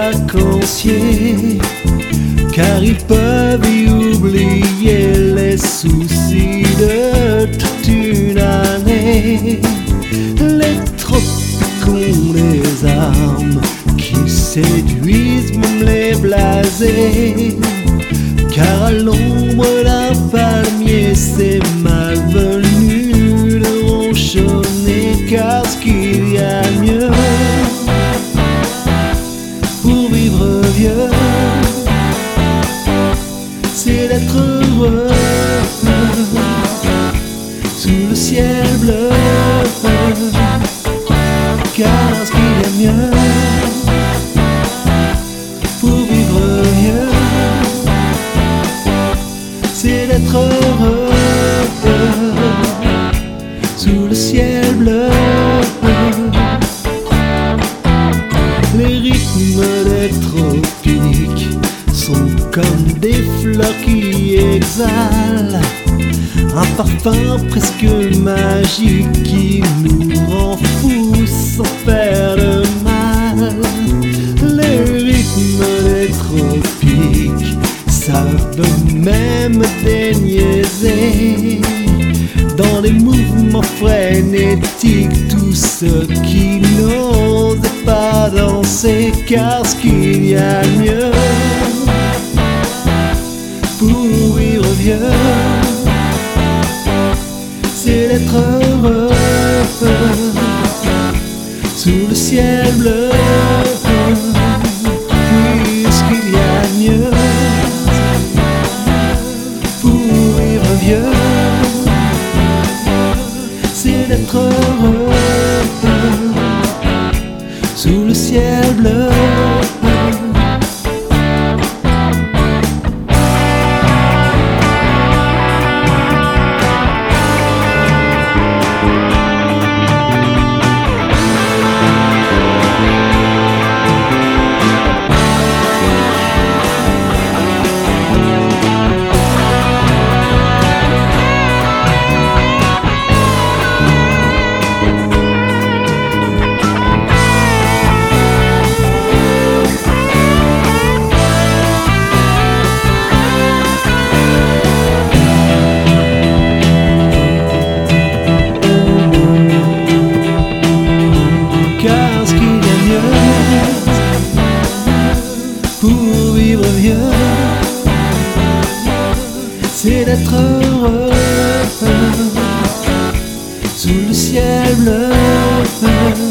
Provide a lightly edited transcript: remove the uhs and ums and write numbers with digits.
vacanciers, car ils peuvent y oublier les soucis de toute une année. Les tropiques ont des armes qui séduisent même les blasés, car à l'ombre d'un palmier c'est malvenu de ronchonner, car ce qu'il y a mieux pour vivre vieux, c'est d'être heureux sous le ciel bleu, car ce qu'il y a mieux pour vivre vieux, c'est d'être heureux sous le ciel bleu. Les rythmes des tropiques sont comme des fleurs qui exhalent un parfum presque magique qui nous rend fous sans faire de mal. Les rythmes des tropiques savent même déniaiser dans des mouvements frénétiques tous ceux qui n'osent pas danser, car ce qu'il y a mieux pour vivre vieux, c'est d'être heureux sous le ciel bleu. Puisqu'il y a mieux pour vivre vieux, c'est d'être heureux sous le ciel bleu. Pour vivre vieux, c'est d'être heureux sous le ciel bleu.